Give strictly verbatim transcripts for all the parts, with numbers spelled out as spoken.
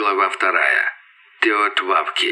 Глава вторая. Теотвавки.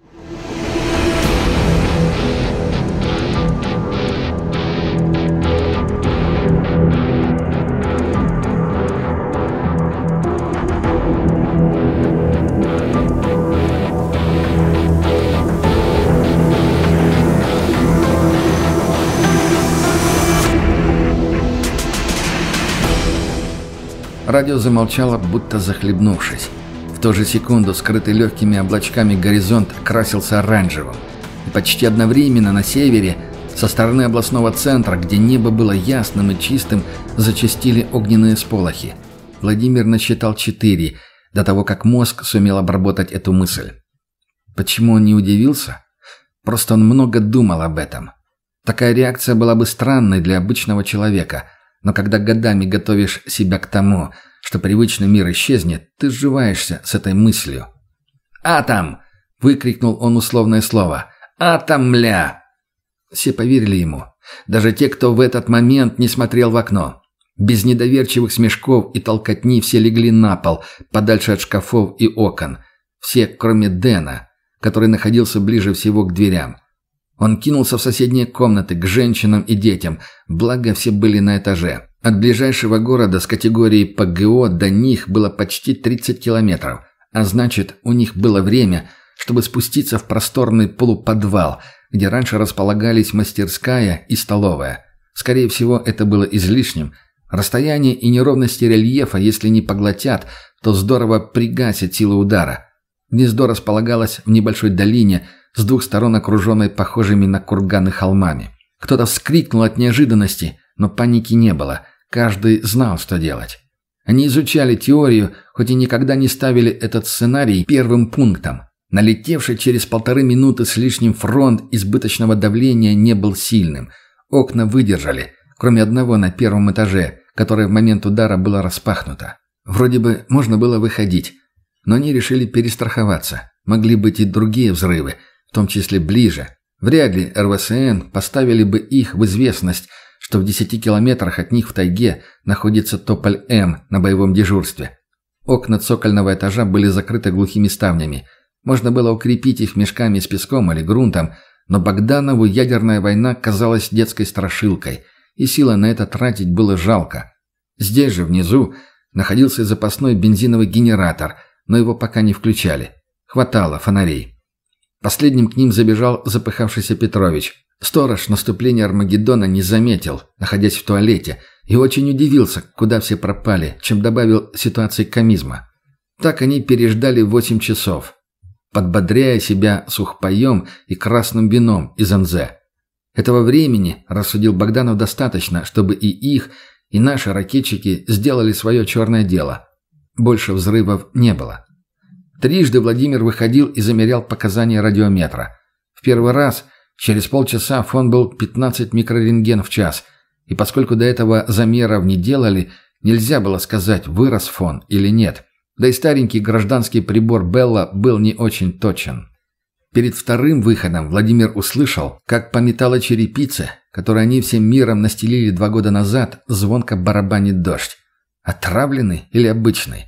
Радио замолчало, будто захлебнувшись. В ту же секунду скрытый легкими облачками горизонт красился оранжевым. И почти одновременно на севере, со стороны областного центра, где небо было ясным и чистым, зачастили огненные сполохи. Владимир насчитал четыре, до того, как мозг сумел обработать эту мысль. Почему он не удивился? Просто он много думал об этом. Такая реакция была бы странной для обычного человека – но когда годами готовишь себя к тому, что привычный мир исчезнет, ты сживаешься с этой мыслью. «Атом!» — выкрикнул он условное слово. «Атом, мля!» Все поверили ему. Даже те, кто в этот момент не смотрел в окно. Без недоверчивых смешков и толкотни все легли на пол, подальше от шкафов и окон. Все, кроме Дэна, который находился ближе всего к дверям. Он кинулся в соседние комнаты к женщинам и детям, благо все были на этаже. От ближайшего города с категорией ПГО до них было почти тридцать километров, а значит, у них было время, чтобы спуститься в просторный полуподвал, где раньше располагались мастерская и столовая. Скорее всего, это было излишним. Расстояние и неровности рельефа, если не поглотят, то здорово пригасят силу удара. Гнездо располагалось в небольшой долине, с двух сторон окруженной похожими на курганы холмами. Кто-то вскрикнул от неожиданности, но паники не было. Каждый знал, что делать. Они изучали теорию, хоть и никогда не ставили этот сценарий первым пунктом. Налетевший через полторы минуты с лишним фронт избыточного давления не был сильным. Окна выдержали, кроме одного на первом этаже, которое в момент удара было распахнуто. Вроде бы можно было выходить, но они решили перестраховаться. Могли быть и другие взрывы, в том числе ближе. Вряд ли эр вэ эс эн поставили бы их в известность, что в десяти километрах от них в тайге находится Тополь-М на боевом дежурстве. Окна цокольного этажа были закрыты глухими ставнями. Можно было укрепить их мешками с песком или грунтом, но Богданову ядерная война казалась детской страшилкой, и силы на это тратить было жалко. Здесь же, внизу, находился запасной бензиновый генератор, но его пока не включали. Хватало фонарей. Последним к ним забежал запыхавшийся Петрович. Сторож наступления Армагеддона не заметил, находясь в туалете, и очень удивился, куда все пропали, чем добавил ситуации комизма. Так они переждали восемь часов, подбодряя себя сухпаем и красным вином из эн зэ. Этого времени, рассудил Богданов, достаточно, чтобы и их, и наши ракетчики сделали свое черное дело. Больше взрывов не было. Трижды Владимир выходил и замерял показания радиометра. В первый раз через полчаса фон был пятнадцать микрорентген в час, и поскольку до этого замеров не делали, нельзя было сказать, вырос фон или нет. Да и старенький гражданский прибор Белла был не очень точен. Перед вторым выходом Владимир услышал, как по металлочерепице, которую они всем миром настелили два года назад, звонко барабанит дождь. Отравленный или обычный?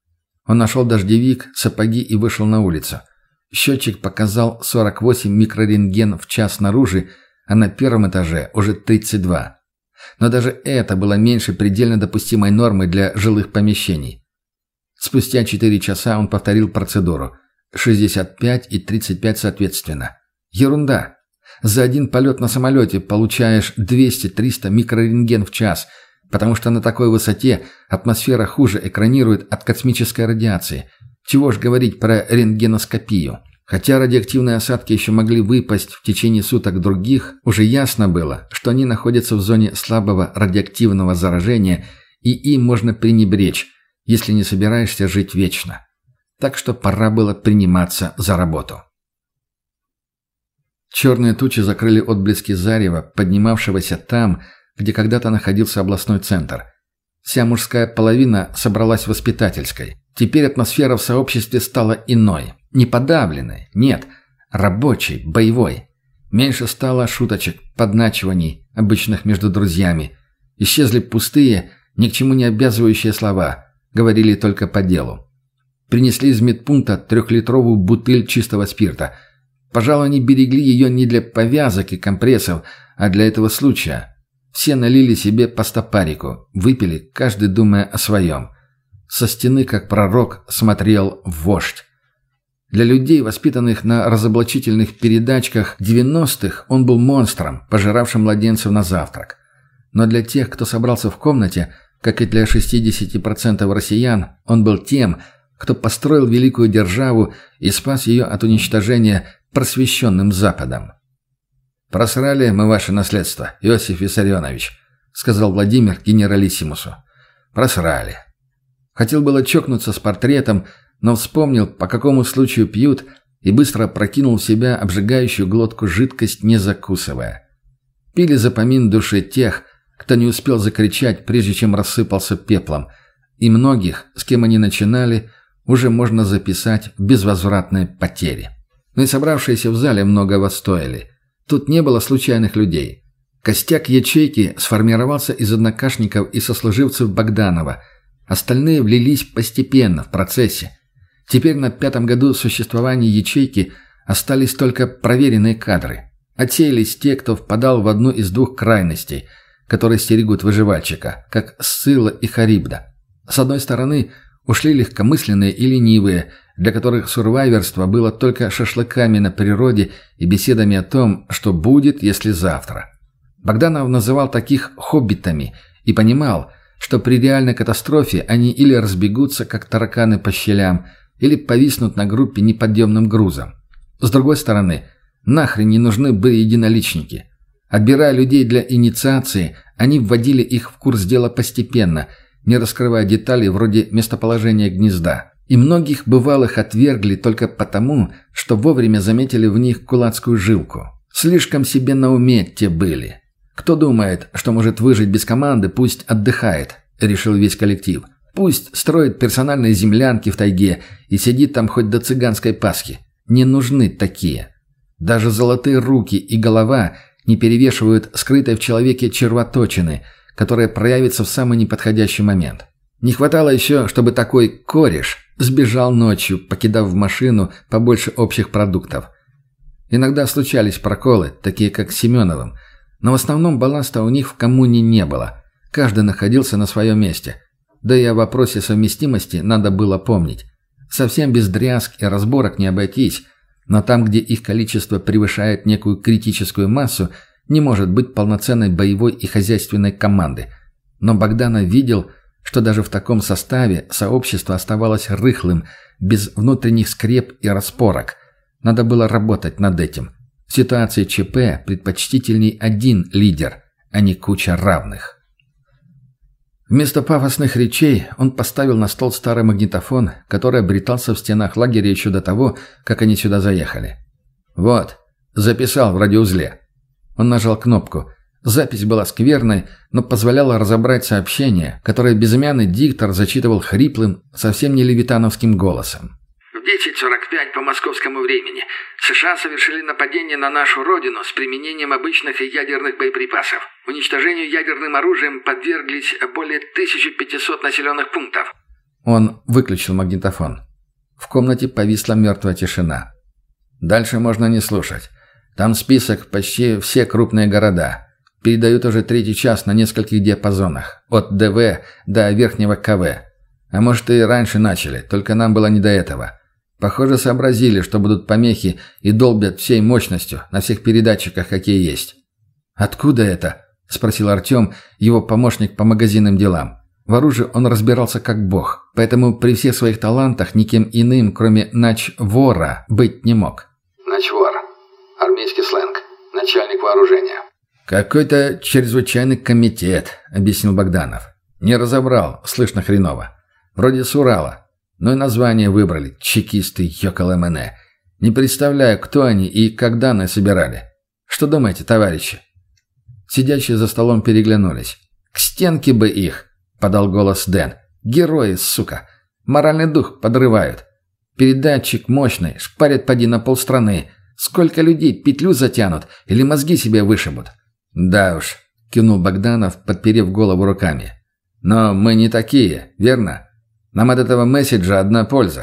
Он нашел дождевик, сапоги и вышел на улицу. Счетчик показал сорок восемь микрорентген в час снаружи, а на первом этаже уже тридцать два. Но даже это было меньше предельно допустимой нормы для жилых помещений. Спустя четыре часа он повторил процедуру. шестьдесят пять и тридцать пять соответственно. Ерунда. За один полет на самолете получаешь двести-триста микрорентген в час, потому что на такой высоте атмосфера хуже экранирует от космической радиации. Чего ж говорить про рентгеноскопию. Хотя радиоактивные осадки еще могли выпасть в течение суток других, уже ясно было, что они находятся в зоне слабого радиоактивного заражения, и им можно пренебречь, если не собираешься жить вечно. Так что пора было приниматься за работу. Черные тучи закрыли отблески зарева, поднимавшегося там, где когда-то находился областной центр. Вся мужская половина собралась в воспитательской. Теперь атмосфера в сообществе стала иной. Не подавленной, нет, рабочей, боевой. Меньше стало шуточек, подначиваний, обычных между друзьями. Исчезли пустые, ни к чему не обязывающие слова. Говорили только по делу. Принесли из медпункта трехлитровую бутыль чистого спирта. Пожалуй, они берегли ее не для повязок и компрессов, а для этого случая. Все налили себе по стопарику, выпили, каждый думая о своем. Со стены, как пророк, смотрел вождь. Для людей, воспитанных на разоблачительных передачках девяностых, он был монстром, пожиравшим младенцев на завтрак. Но для тех, кто собрался в комнате, как и для шестидесяти процентов россиян, он был тем, кто построил великую державу и спас ее от уничтожения просвещенным Западом. «Просрали мы ваше наследство, Иосиф Виссарионович», — сказал Владимир генералиссимусу. «Просрали». Хотел было чокнуться с портретом, но вспомнил, по какому случаю пьют, и быстро прокинул в себя обжигающую глотку жидкость, не закусывая. Пили за помин души тех, кто не успел закричать, прежде чем рассыпался пеплом, и многих, с кем они начинали, уже можно записать в безвозвратные потери. Но и собравшиеся в зале многого стоили. Тут не было случайных людей. Костяк ячейки сформировался из однокашников и сослуживцев Богданова. Остальные влились постепенно, в процессе. Теперь на пятом году существования ячейки остались только проверенные кадры. Отсеялись те, кто впадал в одну из двух крайностей, которые стерегут выживальщика, как Сцилла и Харибда. С одной стороны, ушли легкомысленные и ленивые, для которых сурвайверство было только шашлыками на природе и беседами о том, что будет, если завтра. Богданов называл таких «хоббитами» и понимал, что при реальной катастрофе они или разбегутся, как тараканы по щелям, или повиснут на группе неподъемным грузом. С другой стороны, нахрен не нужны были единоличники. Отбирая людей для инициации, они вводили их в курс дела постепенно, не раскрывая деталей вроде местоположения гнезда. И многих бывалых отвергли только потому, что вовремя заметили в них кулацкую жилку. Слишком себе на уме те были. Кто думает, что может выжить без команды, пусть отдыхает, решил весь коллектив. Пусть строит персональные землянки в тайге и сидит там хоть до цыганской Пасхи. Не нужны такие. Даже золотые руки и голова не перевешивают скрытой в человеке червоточины, которая проявится в самый неподходящий момент. Не хватало еще, чтобы такой кореш сбежал ночью, покидав в машину побольше общих продуктов. Иногда случались проколы, такие как с Семеновым, но в основном балласта у них в коммуне не было. Каждый находился на своем месте. Да и о вопросе совместимости надо было помнить. Совсем без дрязг и разборок не обойтись, но там, где их количество превышает некую критическую массу, не может быть полноценной боевой и хозяйственной команды. Но Богданов видел, что даже в таком составе сообщество оставалось рыхлым, без внутренних скреп и распорок. Надо было работать над этим. В ситуации ЧП предпочтительней один лидер, а не куча равных. Вместо пафосных речей он поставил на стол старый магнитофон, который обретался в стенах лагеря еще до того, как они сюда заехали. «Вот, записал в радиоузле». Он нажал кнопку. Запись была скверной, но позволяла разобрать сообщение, которое безымянный диктор зачитывал хриплым, совсем не левитановским голосом. В десять сорок пять по московскому времени США совершили нападение на нашу родину с применением обычных и ядерных боеприпасов. Уничтожению ядерным оружием подверглись более тысячи пятисот населенных пунктов. Он выключил магнитофон. В комнате повисла мертвая тишина. Дальше можно не слушать. Там список почти все крупные города. Передают уже третий час на нескольких диапазонах. От ДВ до верхнего КВ. А может и раньше начали, только нам было не до этого. Похоже, сообразили, что будут помехи и долбят всей мощностью на всех передатчиках, какие есть. «Откуда это?» – спросил Артем, его помощник по магазинным делам. В оружии он разбирался как бог, поэтому при всех своих талантах никем иным, кроме начвора, быть не мог. Начвор. Армейский сленг. Начальник вооружения. «Какой-то чрезвычайный комитет», — объяснил Богданов. «Не разобрал, слышно хреново. Вроде с Урала. Но и название выбрали. Чекисты Йоколэмэне. Не представляю, кто они и как данные собирали. Что думаете, товарищи?» Сидящие за столом переглянулись. «К стенке бы их», — подал голос Дэн. «Герои, сука. Моральный дух подрывают. Передатчик мощный, шпарят поди на полстраны. Сколько людей петлю затянут или мозги себе вышибут?» «Да уж», — кивнул Богданов, подперев голову руками. «Но мы не такие, верно? Нам от этого месседжа одна польза.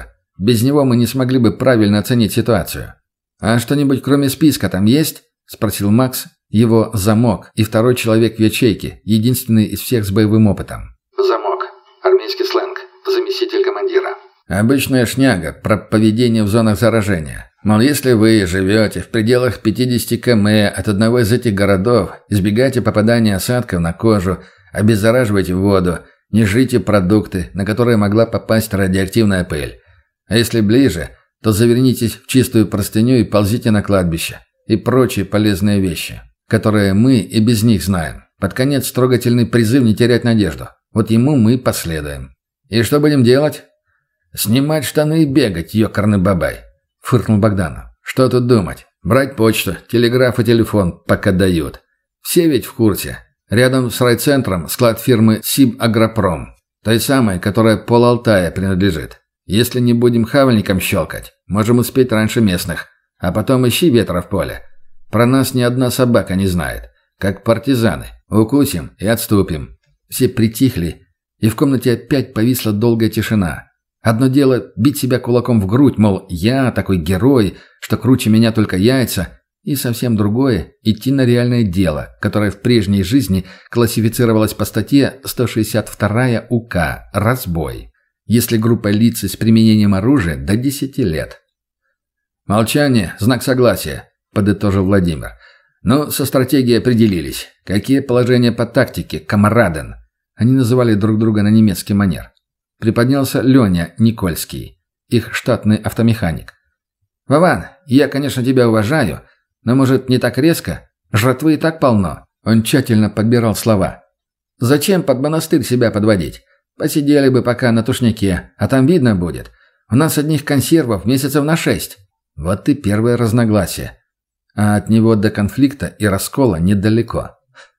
Без него мы не смогли бы правильно оценить ситуацию». «А что-нибудь кроме списка там есть?» – спросил Макс, его замок и второй человек в ячейке, единственный из всех с боевым опытом. «Замок. Армейский сленг. Заместитель командира». «Обычная шняга про поведение в зонах заражения. Мол, если вы живете в пределах пятьдесят километров от одного из этих городов, избегайте попадания осадков на кожу, обеззараживайте воду, не жрите продукты, на которые могла попасть радиоактивная пыль. А если ближе, то завернитесь в чистую простыню и ползите на кладбище. И прочие полезные вещи, которые мы и без них знаем. Под конец трогательный призыв не терять надежду. Вот ему мы последуем. И что будем делать?» «Снимать штаны и бегать, ёкарный бабай», — фыркнул Богданов. «Что тут думать? Брать почту, телеграф и телефон, пока дают. Все ведь в курсе. Рядом с райцентром склад фирмы «Сибагропром», той самой, которая пол Алтая принадлежит. Если не будем хавальником щелкать, можем успеть раньше местных. А потом ищи ветра в поле. Про нас ни одна собака не знает. Как партизаны. Укусим и отступим». Все притихли, и в комнате опять повисла долгая тишина. Одно дело бить себя кулаком в грудь, мол, я такой герой, что круче меня только яйца, и совсем другое – идти на реальное дело, которое в прежней жизни классифицировалось по статье сто шестьдесят два УК «Разбой». Если группа лиц с применением оружия до десяти лет. «Молчание – знак согласия», – подытожил Владимир. «Ну, со стратегией определились. Какие положения по тактике, камараден?» Они называли друг друга на немецкий манер. Приподнялся Леня Никольский, их штатный автомеханик. «Вован, я, конечно, тебя уважаю, но, может, не так резко? Жратвы и так полно». Он тщательно подбирал слова. «Зачем под монастырь себя подводить? Посидели бы пока на тушняке, а там видно будет. У нас одних консервов месяцев на шесть». Вот и первое разногласие. А от него до конфликта и раскола недалеко.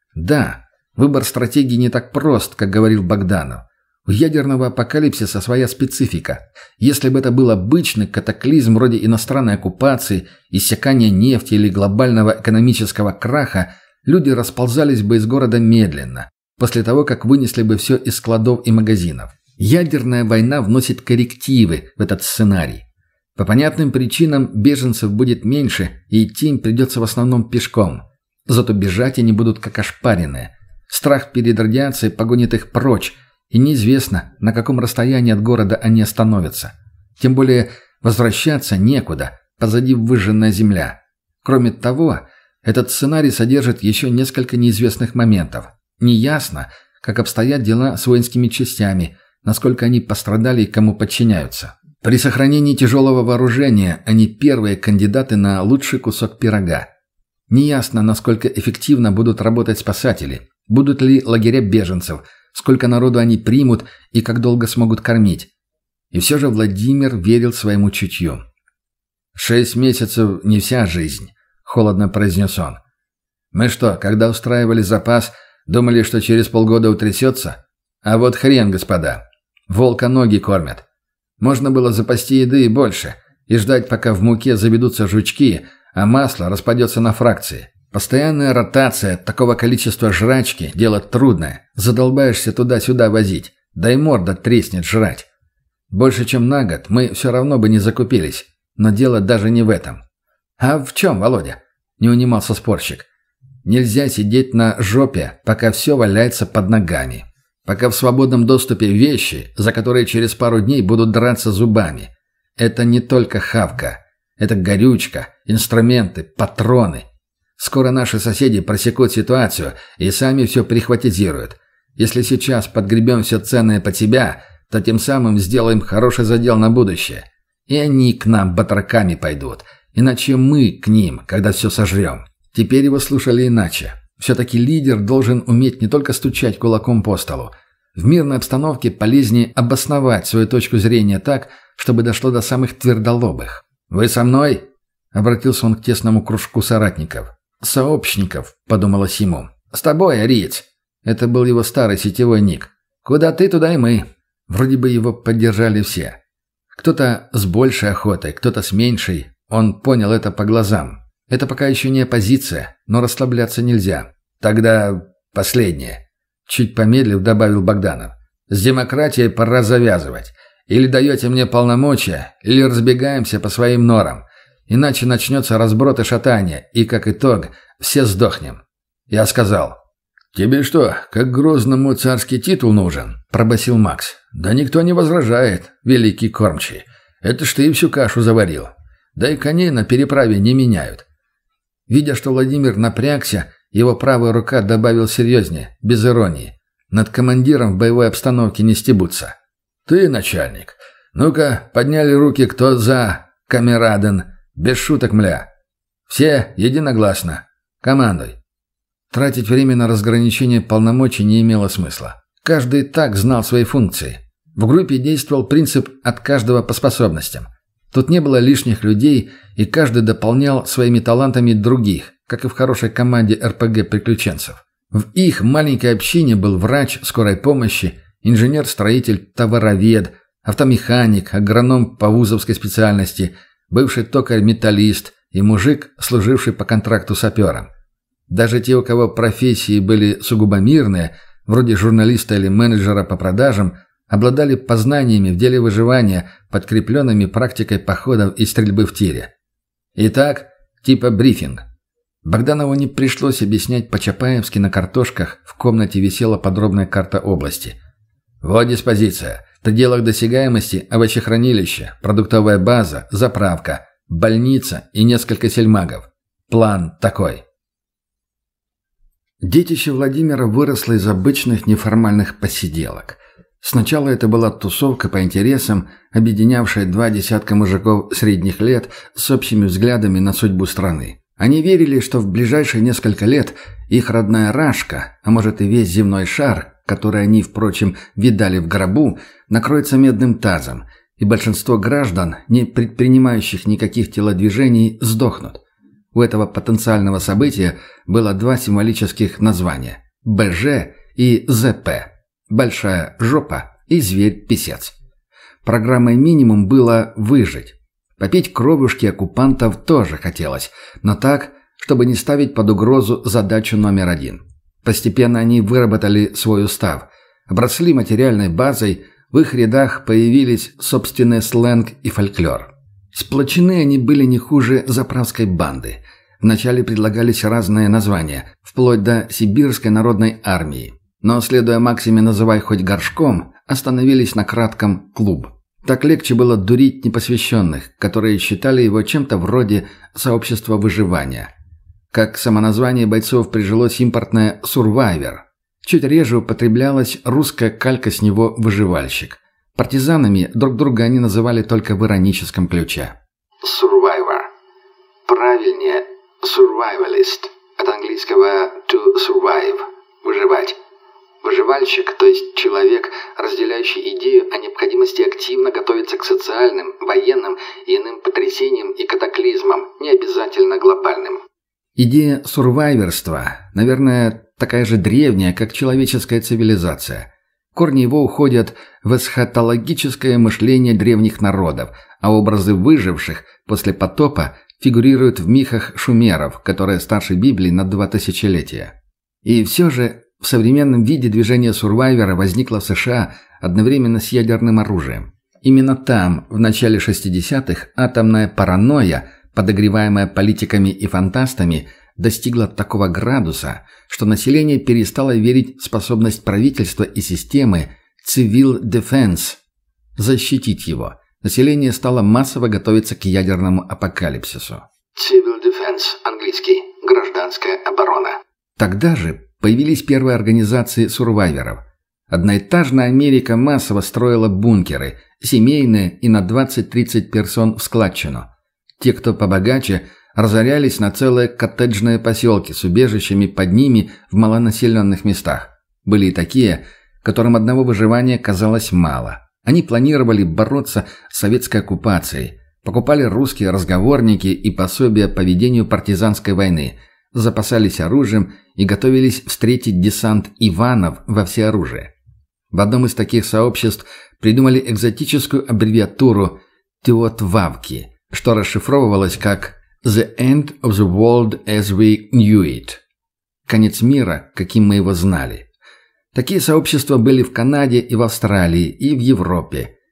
Да, выбор стратегии не так прост, как говорил Богданов. У ядерного апокалипсиса своя специфика. Если бы это был обычный катаклизм вроде иностранной оккупации, иссякания нефти или глобального экономического краха, люди расползались бы из города медленно, после того, как вынесли бы все из складов и магазинов. Ядерная война вносит коррективы в этот сценарий. По понятным причинам беженцев будет меньше, и идти им придется в основном пешком. Зато бежать они будут как ошпаренные. Страх перед радиацией погонит их прочь, и неизвестно, на каком расстоянии от города они остановятся. Тем более возвращаться некуда, позади выжженная земля. Кроме того, этот сценарий содержит еще несколько неизвестных моментов. Неясно, как обстоят дела с воинскими частями, насколько они пострадали и кому подчиняются. При сохранении тяжелого вооружения они первые кандидаты на лучший кусок пирога. Неясно, насколько эффективно будут работать спасатели, будут ли лагеря беженцев, сколько народу они примут и как долго смогут кормить. И все же Владимир верил своему чутью. «Шесть месяцев не вся жизнь», — холодно произнес он. «Мы что, когда устраивали запас, думали, что через полгода утрясется? А вот хрен, господа. Волка ноги кормят. Можно было запасти еды и больше, и ждать, пока в муке заведутся жучки, а масло распадется на фракции. Постоянная ротация такого количества жрачки – дело трудное. Задолбаешься туда-сюда возить, да и морда треснет жрать. Больше, чем на год, мы все равно бы не закупились. Но дело даже не в этом». «А в чем, Володя?» – не унимался спорщик. «Нельзя сидеть на жопе, пока все валяется под ногами. Пока в свободном доступе вещи, за которые через пару дней будут драться зубами. Это не только хавка. Это горючка, инструменты, патроны. Скоро наши соседи просекут ситуацию и сами все прихватизируют. Если сейчас подгребем все ценное под себя, то тем самым сделаем хороший задел на будущее. И они к нам батраками пойдут. Иначе мы к ним, когда все сожрем». Теперь его слушали иначе. Все-таки лидер должен уметь не только стучать кулаком по столу. В мирной обстановке полезнее обосновать свою точку зрения так, чтобы дошло до самых твердолобых. «Вы со мной?» — обратился он к тесному кружку соратников. «Сообщников», — подумалось ему. «С тобой, ариец». Это был его старый сетевой ник. «Куда ты, туда и мы». Вроде бы его поддержали все. Кто-то с большей охотой, кто-то с меньшей. Он понял это по глазам. Это пока еще не оппозиция, но расслабляться нельзя. «Тогда последнее», — чуть помедлив добавил Богданов. «С демократией пора завязывать. Или даете мне полномочия, или разбегаемся по своим норам. Иначе начнется разброд и шатание, и, как итог, все сдохнем». Я сказал: «Тебе что, как Грозному царский титул нужен?» – пробасил Макс. «Да никто не возражает, великий кормчий. Это ж ты всю кашу заварил. Да и коней на переправе не меняют». Видя, что Владимир напрягся, его правая рука добавил серьезнее, без иронии. «Над командиром в боевой обстановке не стебутся». «Ты, начальник. Ну-ка, подняли руки, кто за, камераден. Без шуток, мля. Все единогласно. Командуй». Тратить время на разграничение полномочий не имело смысла. Каждый и так знал свои функции. В группе действовал принцип «от каждого по способностям». Тут не было лишних людей, и каждый дополнял своими талантами других, как и в хорошей команде эр пэ гэ-приключенцев. В их маленькой общине был врач скорой помощи, инженер-строитель, товаровед, автомеханик, агроном по вузовской специальности, бывший токарь-металлист и мужик, служивший по контракту сапером. Даже те, у кого профессии были сугубо мирные, вроде журналиста или менеджера по продажам, обладали познаниями в деле выживания, подкрепленными практикой походов и стрельбы в тире. Итак, типа брифинг. Богданову не пришлось объяснять по-чапаевски на картошках, в комнате висела подробная карта области. Вот диспозиция. В пределах досягаемости овощехранилище, продуктовая база, заправка, больница и несколько сельмагов. План такой. Детище Владимира выросло из обычных неформальных посиделок. Сначала это была тусовка по интересам, объединявшая два десятка мужиков средних лет с общими взглядами на судьбу страны. Они верили, что в ближайшие несколько лет их родная Рашка, а может и весь земной шар, который они, впрочем, видали в гробу, накроется медным тазом, и большинство граждан, не предпринимающих никаких телодвижений, сдохнут. У этого потенциального события было два символических названия – бэ жэ и зэ пэ – большая жопа и зверь-писец. Программой минимум было выжить. Попить кровушки оккупантов тоже хотелось, но так, чтобы не ставить под угрозу задачу номер один. Постепенно они выработали свой устав, обросли материальной базой, в их рядах появились собственный сленг и фольклор. Сплочены они были не хуже заправской банды. Вначале предлагались разные названия, вплоть до Сибирской народной армии. Но, следуя максиме «называй хоть горшком», остановились на кратком «клуб». Так легче было дурить непосвященных, которые считали его чем-то вроде сообщества выживания. Как самоназвание бойцов прижилось импортное «Сурвайвер». Чуть реже употреблялась русская калька с него «выживальщик». Партизанами друг друга они называли только в ироническом ключе. Survivor. Правильнее survivalist. От английского to survive. Выживать. Выживальщик, то есть человек, разделяющий идею о необходимости активно готовиться к социальным, военным и иным потрясениям и катаклизмам, не обязательно глобальным. Идея сурвайверства, наверное, такая же древняя, как человеческая цивилизация. Корни его уходят в эсхатологическое мышление древних народов, а образы выживших после потопа фигурируют в мифах шумеров, которые старше Библии на два тысячелетия. И все же в современном виде движение сурвайвера возникло в США одновременно с ядерным оружием. Именно там, в начале шестидесятых, атомная паранойя, подогреваемая политиками и фантастами, достигла такого градуса, что население перестало верить в способность правительства и системы civil defense защитить его. Население стало массово готовиться к ядерному апокалипсису. Civil defense, английский, гражданская оборона. Тогда же появились первые организации сурвайверов. Одноэтажная Америка массово строила бункеры, семейные и на двадцать-тридцать персон в складчину. Те, кто побогаче, разорялись на целые коттеджные поселки с убежищами под ними в малонаселенных местах. Были и такие, которым одного выживания казалось мало. Они планировали бороться с советской оккупацией, покупали русские разговорники и пособия по ведению партизанской войны, запасались оружием и готовились встретить десант Иванов во всеоружие. В одном из таких сообществ придумали экзотическую аббревиатуру «Теотвавки», что расшифровывалось как «The End of the World as We Knew It» – «Конец мира, каким мы его знали». Такие сообщества были в Канаде и в Австралии, и в Европе.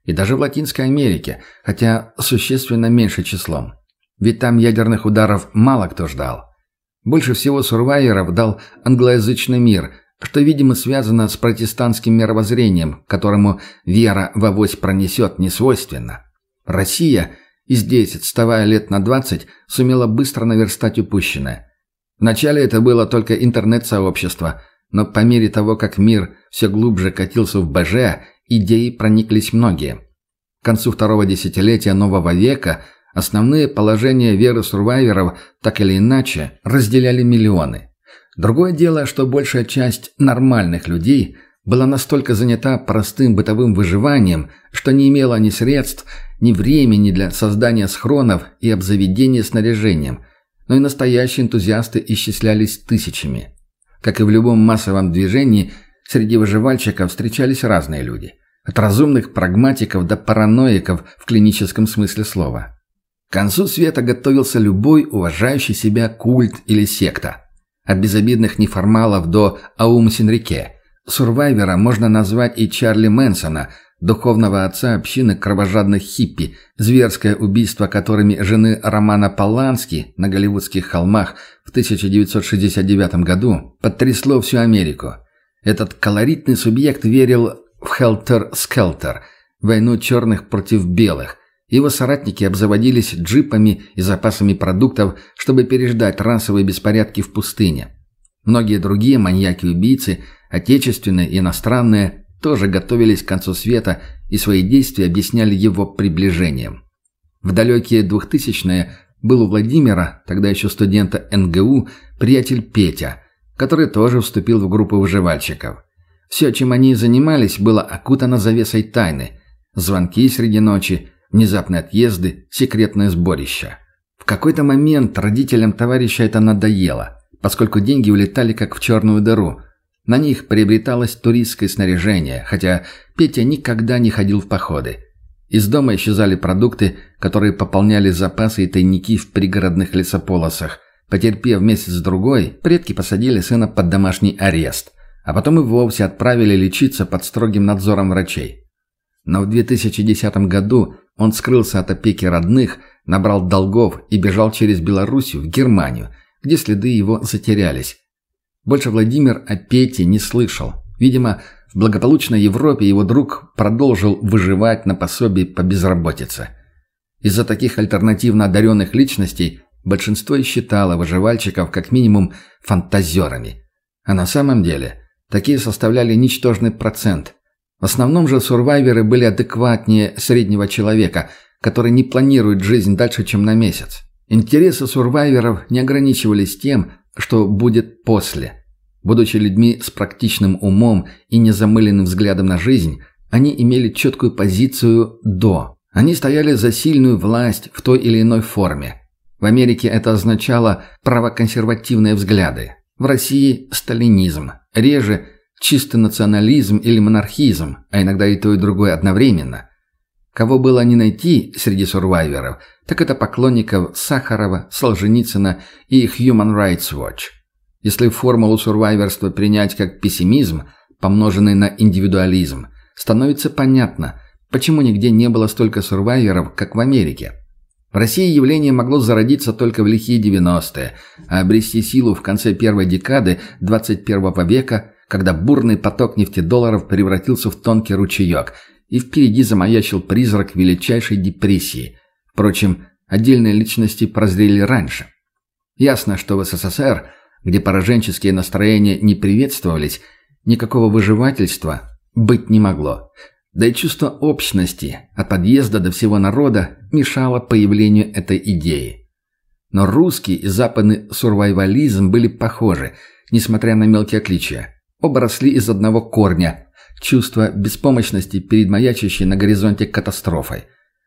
И даже в Латинской Америке, хотя существенно меньше числом. Ведь там ядерных ударов мало кто ждал. Больше всего сурвайверов дал англоязычный мир, что, видимо, связано с протестантским мировоззрением, которому вера в авось пронесет, не свойственна. Россия, и здесь, отставая лет на двадцать, сумела быстро наверстать упущенное. Вначале это было только интернет-сообщество, но по мере того, как мир все глубже катился в БЖ, идеи прониклись многие. К концу второго десятилетия нового века основные положения веры сурвайверов так или иначе разделяли миллионы. Другое дело, что большая часть нормальных людей была настолько занята простым бытовым выживанием, что не имела ни средств, ни времени для создания схронов и обзаведения снаряжением, но и настоящие энтузиасты исчислялись тысячами. Как и в любом массовом движении, среди выживальщиков встречались разные люди. От разумных прагматиков до параноиков в клиническом смысле слова. К концу света готовился любой уважающий себя культ или секта. От безобидных неформалов до Аум Синрике. Сурвайвера можно назвать и Чарли Мэнсона, духовного отца общины кровожадных хиппи, зверское убийство которыми жены Романа Полански на Голливудских холмах в тысяча девятьсот шестьдесят девятом году потрясло всю Америку. Этот колоритный субъект верил в «Хелтер-скелтер» – войну черных против белых. Его соратники обзаводились джипами и запасами продуктов, чтобы переждать расовые беспорядки в пустыне. Многие другие маньяки-убийцы, отечественные и иностранные, тоже готовились к концу света и свои действия объясняли его приближением. В далекие двухтысячные был у Владимира, тогда еще студента эн гэ у, приятель Петя, который тоже вступил в группу выживальщиков. Все, чем они занимались, было окутано завесой тайны. Звонки среди ночи, внезапные отъезды, секретное сборище. В какой-то момент родителям товарища это надоело, поскольку деньги улетали как в черную дыру. На них приобреталось туристское снаряжение, хотя Петя никогда не ходил в походы. Из дома исчезали продукты, которые пополняли запасы и тайники в пригородных лесополосах. Потерпев месяц-другой, предки посадили сына под домашний арест, а потом и вовсе отправили лечиться под строгим надзором врачей. Но в две тысячи десятом году он скрылся от опеки родных, набрал долгов и бежал через Белоруссию в Германию, где следы его затерялись. Больше Владимир о Пете не слышал. Видимо, в благополучной Европе его друг продолжил выживать на пособии по безработице. Из-за таких альтернативно одаренных личностей большинство и считало выживальщиков как минимум фантазерами. А на самом деле такие составляли ничтожный процент. В основном же сурвайверы были адекватнее среднего человека, который не планирует жизнь дальше, чем на месяц. Интересы сурвайверов не ограничивались тем, что будет после. Будучи людьми с практичным умом и незамыленным взглядом на жизнь, они имели четкую позицию «до». Они стояли за сильную власть в той или иной форме. В Америке это означало правоконсервативные взгляды. В России – сталинизм. Реже – чистый национализм или монархизм, а иногда и то, и другое одновременно. Кого было не найти среди сурвайверов, так это поклонников Сахарова, Солженицына и Human Rights Watch. Если формулу сурвайверства принять как пессимизм, помноженный на индивидуализм, становится понятно, почему нигде не было столько сурвайверов, как в Америке. В России явление могло зародиться только в лихие девяностые, а обрести силу в конце первой декады двадцать первого века, когда бурный поток нефтедолларов превратился в тонкий ручеек, и впереди замаячил призрак величайшей депрессии. Впрочем, отдельные личности прозрели раньше. Ясно, что в эс эс эс эр, где пораженческие настроения не приветствовались, никакого выживательства быть не могло. Да и чувство общности от подъезда до всего народа мешало появлению этой идеи. Но русский и западный сурвайвализм были похожи, несмотря на мелкие отличия. Оба росли из одного корня – чувство беспомощности перед маячащей на горизонте катастрофой.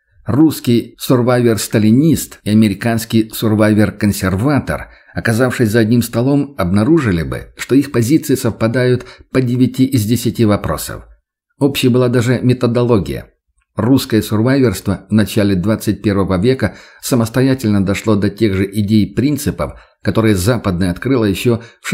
Русский сурвайвер-сталинист и американский сурвайвер-консерватор, оказавшись за одним столом, обнаружили бы, что их позиции совпадают по девяти из десяти вопросов. Общей была даже методология. Русское сурвайверство в начале двадцать первого века самостоятельно дошло до тех же идей и принципов, которые западное открыло еще в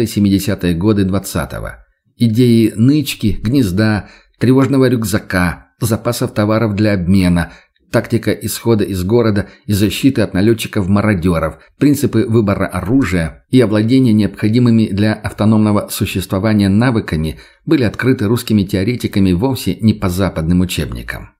шестидесятые-семидесятые годы двадцатого. Идеи нычки, гнезда, тревожного рюкзака, запасов товаров для обмена, тактика исхода из города и защиты от налетчиков-мародеров, принципы выбора оружия и овладения необходимыми для автономного существования навыками были открыты русскими теоретиками вовсе не по западным учебникам.